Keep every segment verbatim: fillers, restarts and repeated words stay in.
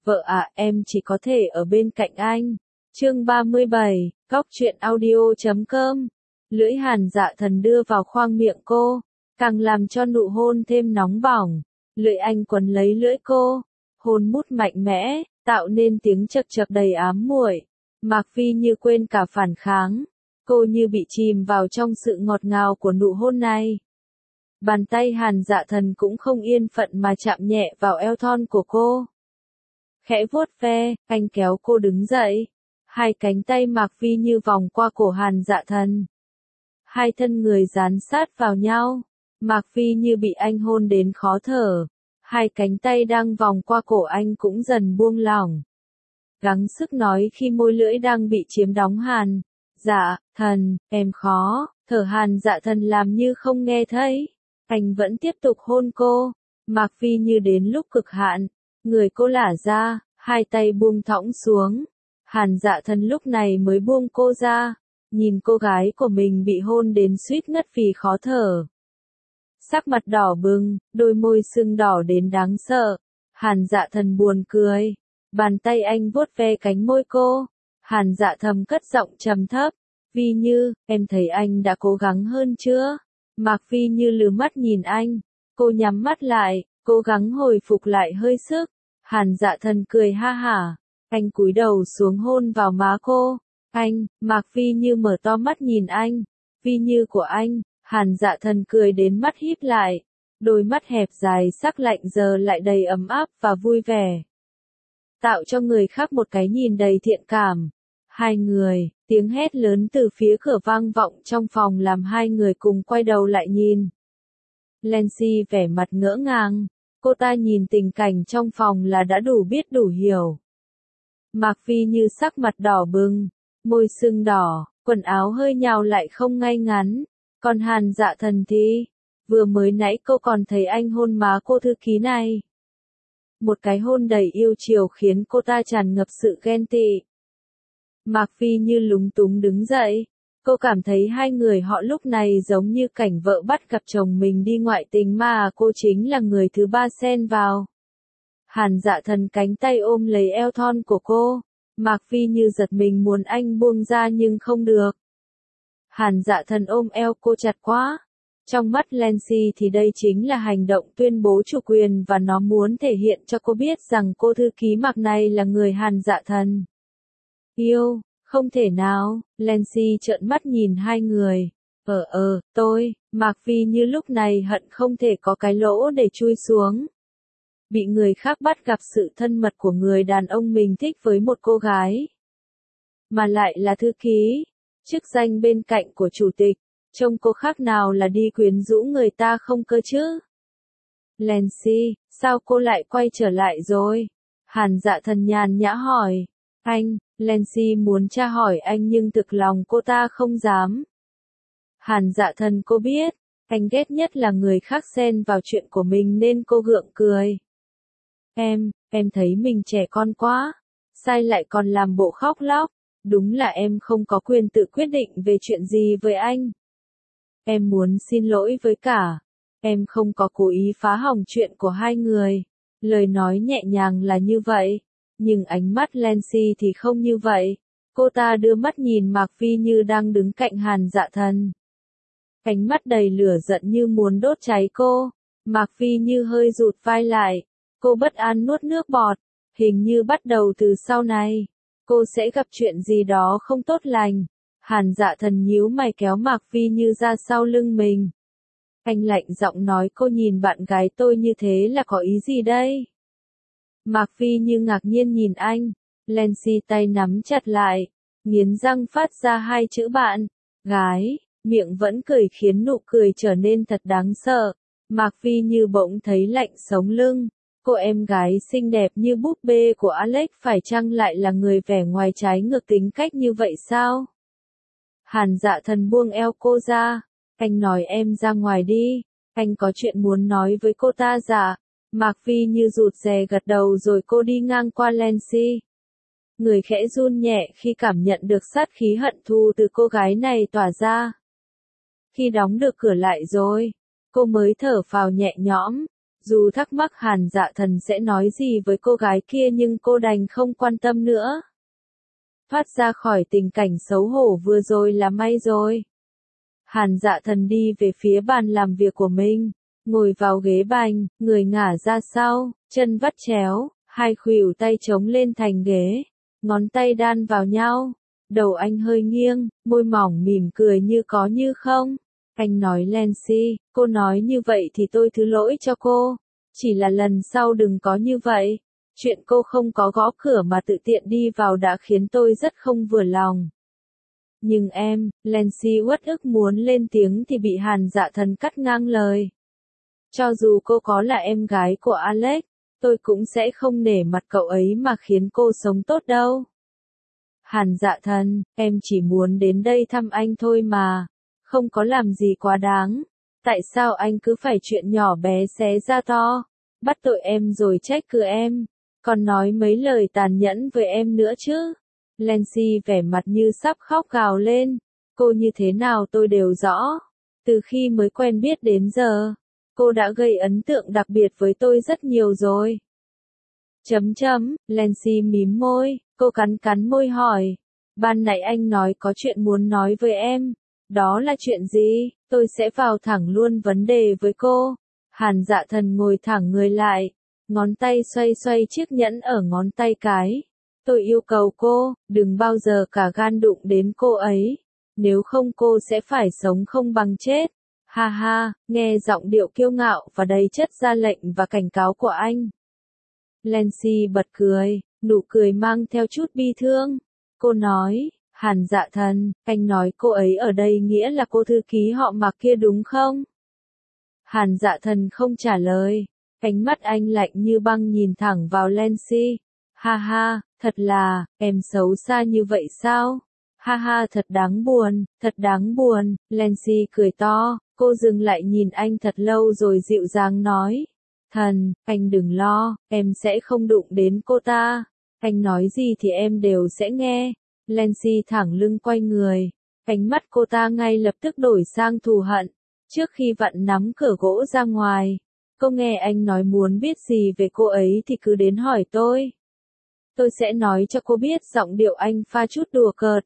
Vợ ạ, em chỉ có thể ở bên cạnh anh. Chương ba mươi bảy, góc truyện audio chấm com. Lưỡi Hàn Dạ Thần đưa vào khoang miệng cô, càng làm cho nụ hôn thêm nóng bỏng. Lưỡi anh quấn lấy lưỡi cô, hôn mút mạnh mẽ, tạo nên tiếng chập chập đầy ám muội. Mạc Phi như quên cả phản kháng, cô như bị chìm vào trong sự ngọt ngào của nụ hôn này. Bàn tay Hàn Dạ Thần cũng không yên phận mà chạm nhẹ vào eo thon của cô. Khẽ vuốt ve, anh kéo cô đứng dậy. Hai cánh tay Mạc Phi như vòng qua cổ Hàn Dạ Thần. Hai thân người dán sát vào nhau. Mạc Phi như bị anh hôn đến khó thở. Hai cánh tay đang vòng qua cổ anh cũng dần buông lỏng. Gắng sức nói khi môi lưỡi đang bị chiếm đóng. Hàn Dạ Thần, em khó, thở. Hàn Dạ Thần làm như không nghe thấy. Anh vẫn tiếp tục hôn cô. Mạc Phi như đến lúc cực hạn. Người cô lả ra, hai tay buông thõng xuống. Hàn Dạ Thần lúc này mới buông cô ra. Nhìn cô gái của mình bị hôn đến suýt ngất vì khó thở. Sắc mặt đỏ bừng, đôi môi sưng đỏ đến đáng sợ. Hàn Dạ Thần buồn cười. Bàn tay anh vuốt ve cánh môi cô. Hàn Dạ Thầm cất giọng trầm thấp. Vi Như, em thấy anh đã cố gắng hơn chưa? Mạc Phi Như lừ mắt nhìn anh. Cô nhắm mắt lại, cố gắng hồi phục lại hơi sức. Hàn Dạ Thần cười ha hả. Anh cúi đầu xuống hôn vào má cô. Anh, Mạc Phi Như mở to mắt nhìn anh. Vi Như của anh. Hàn Dạ Thần cười đến mắt híp lại. Đôi mắt hẹp dài sắc lạnh giờ lại đầy ấm áp và vui vẻ. Tạo cho người khác một cái nhìn đầy thiện cảm. Hai người, tiếng hét lớn từ phía cửa vang vọng trong phòng làm hai người cùng quay đầu lại nhìn. Lancy vẻ mặt ngỡ ngàng. Cô ta nhìn tình cảnh trong phòng là đã đủ biết đủ hiểu. Mạc Phi Như sắc mặt đỏ bừng, môi sưng đỏ, quần áo hơi nhào lại không ngay ngắn. Còn Hàn Dạ Thần thì, vừa mới nãy cô còn thấy anh hôn má cô thư ký này. Một cái hôn đầy yêu chiều khiến cô ta tràn ngập sự ghen tị. Mạc Phi Như lúng túng đứng dậy. Cô cảm thấy hai người họ lúc này giống như cảnh vợ bắt gặp chồng mình đi ngoại tình mà cô chính là người thứ ba xen vào. Hàn Dạ Thần cánh tay ôm lấy eo thon của cô. Mạc Phi Như giật mình muốn anh buông ra nhưng không được. Hàn Dạ Thần ôm eo cô chặt quá. Trong mắt Lancy thì đây chính là hành động tuyên bố chủ quyền và nó muốn thể hiện cho cô biết rằng cô thư ký Mạc này là người Hàn Dạ Thần yêu. Không thể nào, Lancy trợn mắt nhìn hai người. Ờ ờ, tôi, Mạc Phi Như lúc này hận không thể có cái lỗ để chui xuống. Bị người khác bắt gặp sự thân mật của người đàn ông mình thích với một cô gái. Mà lại là thư ký, chức danh bên cạnh của chủ tịch, trông cô khác nào là đi quyến rũ người ta không cơ chứ? Lancy, sao cô lại quay trở lại rồi? Hàn Dạ Thần nhàn nhã hỏi. Anh, Lancy muốn tra hỏi anh nhưng thực lòng cô ta không dám. Hàn Dạ Thần cô biết, anh ghét nhất là người khác xen vào chuyện của mình nên cô gượng cười. Em, em thấy mình trẻ con quá, sai lại còn làm bộ khóc lóc, đúng là em không có quyền tự quyết định về chuyện gì với anh. Em muốn xin lỗi với cả, em không có cố ý phá hỏng chuyện của hai người, lời nói nhẹ nhàng là như vậy. Nhưng ánh mắt Lancy thì không như vậy. Cô ta đưa mắt nhìn Mạc Phi Như đang đứng cạnh Hàn Dạ Thần. Ánh mắt đầy lửa giận như muốn đốt cháy cô. Mạc Phi Như hơi rụt vai lại. Cô bất an nuốt nước bọt. Hình như bắt đầu từ sau này, cô sẽ gặp chuyện gì đó không tốt lành. Hàn Dạ Thần nhíu mày kéo Mạc Phi Như ra sau lưng mình. Anh lạnh giọng nói cô nhìn bạn gái tôi như thế là có ý gì đây? Mạc Phi Như ngạc nhiên nhìn anh. Lancy tay nắm chặt lại, nghiến răng phát ra hai chữ bạn gái, miệng vẫn cười khiến nụ cười trở nên thật đáng sợ. Mạc Phi Như bỗng thấy lạnh sống lưng. Cô em gái xinh đẹp như búp bê của Alex phải chăng lại là người vẻ ngoài trái ngược tính cách như vậy sao? Hàn Dạ Thần buông eo cô ra. Anh nói em ra ngoài đi. Anh có chuyện muốn nói với cô ta. Dạ. Mạc Phi Như rụt rè gật đầu rồi cô đi ngang qua Lancy. Người khẽ run nhẹ khi cảm nhận được sát khí hận thù từ cô gái này tỏa ra. Khi đóng được cửa lại rồi, cô mới thở phào nhẹ nhõm. Dù thắc mắc Hàn Dạ Thần sẽ nói gì với cô gái kia nhưng cô đành không quan tâm nữa. Thoát ra khỏi tình cảnh xấu hổ vừa rồi là may rồi. Hàn Dạ Thần đi về phía bàn làm việc của mình, ngồi vào ghế bành, người ngả ra sau, chân vắt chéo, hai khuỷu tay chống lên thành ghế, ngón tay đan vào nhau, đầu anh hơi nghiêng, môi mỏng mỉm cười như có như không. Anh nói Lancy, cô nói như vậy thì tôi thứ lỗi cho cô, chỉ là lần sau đừng có như vậy. Chuyện cô không có gõ cửa mà tự tiện đi vào đã khiến tôi rất không vừa lòng. Nhưng em, Lancy uất ức muốn lên tiếng thì bị Hàn Dạ Thần cắt ngang lời. Cho dù cô có là em gái của Alex, tôi cũng sẽ không nể mặt cậu ấy mà khiến cô sống tốt đâu. Hàn Dạ Thần, em chỉ muốn đến đây thăm anh thôi mà, không có làm gì quá đáng. Tại sao anh cứ phải chuyện nhỏ bé xé ra to, bắt tội em rồi trách cứ em, còn nói mấy lời tàn nhẫn với em nữa chứ? Lancy vẻ mặt như sắp khóc gào lên, cô như thế nào tôi đều rõ. Từ khi mới quen biết đến giờ, cô đã gây ấn tượng đặc biệt với tôi rất nhiều rồi. Chấm chấm, Lancy mím môi, cô cắn cắn môi hỏi. Ban nãy anh nói có chuyện muốn nói với em. Đó là chuyện gì? Tôi sẽ vào thẳng luôn vấn đề với cô. Hàn Dạ Thần ngồi thẳng người lại, ngón tay xoay xoay chiếc nhẫn ở ngón tay cái. Tôi yêu cầu cô, đừng bao giờ cả gan đụng đến cô ấy. Nếu không cô sẽ phải sống không bằng chết. Ha ha, nghe giọng điệu kiêu ngạo và đầy chất ra lệnh và cảnh cáo của anh. Lancy bật cười, nụ cười mang theo chút bi thương. Cô nói, Hàn Dạ Thần, anh nói cô ấy ở đây nghĩa là cô thư ký họ Mạc kia đúng không? Hàn Dạ Thần không trả lời, ánh mắt anh lạnh như băng nhìn thẳng vào Lancy. Ha ha, thật là, em xấu xa như vậy sao? Ha ha, thật đáng buồn, thật đáng buồn. Lancy cười to, cô dừng lại nhìn anh thật lâu rồi dịu dàng nói. Thần, anh đừng lo, em sẽ không đụng đến cô ta. Anh nói gì thì em đều sẽ nghe. Lancy thẳng lưng quay người, ánh mắt cô ta ngay lập tức đổi sang thù hận. Trước khi vặn nắm cửa gỗ ra ngoài, cô nghe anh nói muốn biết gì về cô ấy thì cứ đến hỏi tôi. Tôi sẽ nói cho cô biết. Giọng điệu anh pha chút đùa cợt.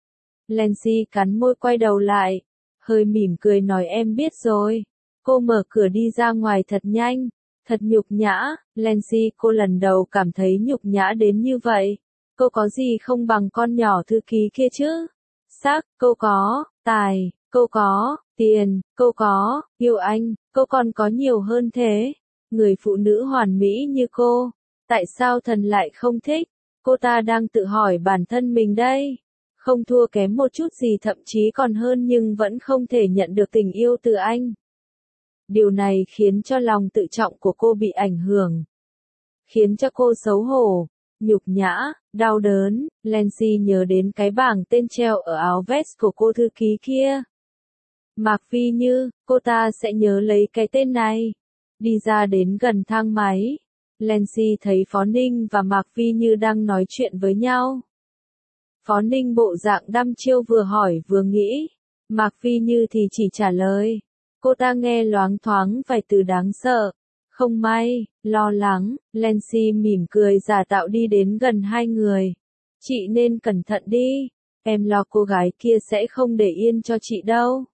Lancy cắn môi quay đầu lại, hơi mỉm cười nói em biết rồi. Cô mở cửa đi ra ngoài thật nhanh, thật nhục nhã. Lancy, cô lần đầu cảm thấy nhục nhã đến như vậy. Cô có gì không bằng con nhỏ thư ký kia chứ? Xác, cô có, tài, cô có, tiền, cô có, yêu anh, cô còn có nhiều hơn thế. Người phụ nữ hoàn mỹ như cô, tại sao thần lại không thích? Cô ta đang tự hỏi bản thân mình đây. Không thua kém một chút gì, thậm chí còn hơn, nhưng vẫn không thể nhận được tình yêu từ anh. Điều này khiến cho lòng tự trọng của cô bị ảnh hưởng. Khiến cho cô xấu hổ, nhục nhã, đau đớn. Lancy nhớ đến cái bảng tên treo ở áo vest của cô thư ký kia. Mạc Vi Như, cô ta sẽ nhớ lấy cái tên này. Đi ra đến gần thang máy, Lancy thấy Phó Ninh và Mạc Vi Như đang nói chuyện với nhau. Phó Ninh bộ dạng đăm chiêu, vừa hỏi vừa nghĩ. Mạc Vi Như thì chỉ trả lời. Cô ta nghe loáng thoáng vài từ đáng sợ. Không may, lo lắng. Lancy mỉm cười giả tạo đi đến gần hai người. Chị nên cẩn thận đi. Em lo cô gái kia sẽ không để yên cho chị đâu.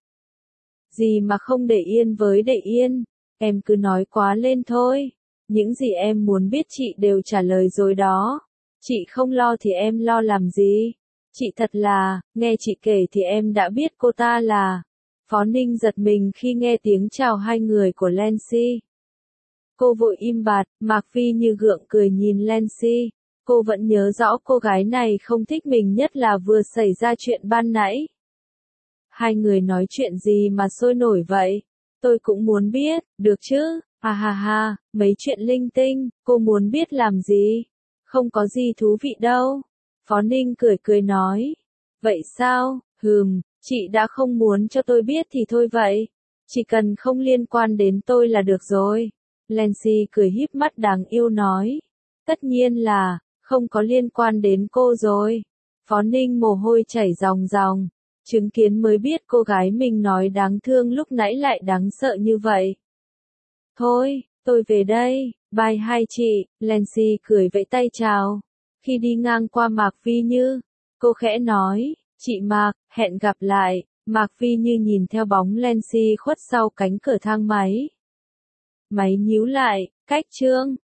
Gì mà không để yên với để yên. Em cứ nói quá lên thôi. Những gì em muốn biết chị đều trả lời rồi đó. Chị không lo thì em lo làm gì? Chị thật là, nghe chị kể thì em đã biết cô ta là. Phó Ninh giật mình khi nghe tiếng chào hai người của Lancy. Cô vội im bặt. Mạc Vi Như gượng cười nhìn Lancy. Cô vẫn nhớ rõ cô gái này không thích mình, nhất là vừa xảy ra chuyện ban nãy. Hai người nói chuyện gì mà sôi nổi vậy? Tôi cũng muốn biết, được chứ? Ha ha ha, mấy chuyện linh tinh, cô muốn biết làm gì? Không có gì thú vị đâu. Phó Ninh cười cười nói. Vậy sao? Hừm, chị đã không muốn cho tôi biết thì thôi vậy. Chỉ cần không liên quan đến tôi là được rồi. Lancy cười híp mắt đáng yêu nói. Tất nhiên là, không có liên quan đến cô rồi. Phó Ninh mồ hôi chảy ròng ròng. Chứng kiến mới biết cô gái mình nói đáng thương lúc nãy lại đáng sợ như vậy. Thôi, Tôi về đây, bye hai chị, Lancy cười vẫy tay chào. Khi đi ngang qua Mạc Vi Như, cô khẽ nói, chị Mạc, hẹn gặp lại. Mạc Vi Như nhìn theo bóng Lancy khuất sau cánh cửa thang máy. Máy nhíu lại, cách chương.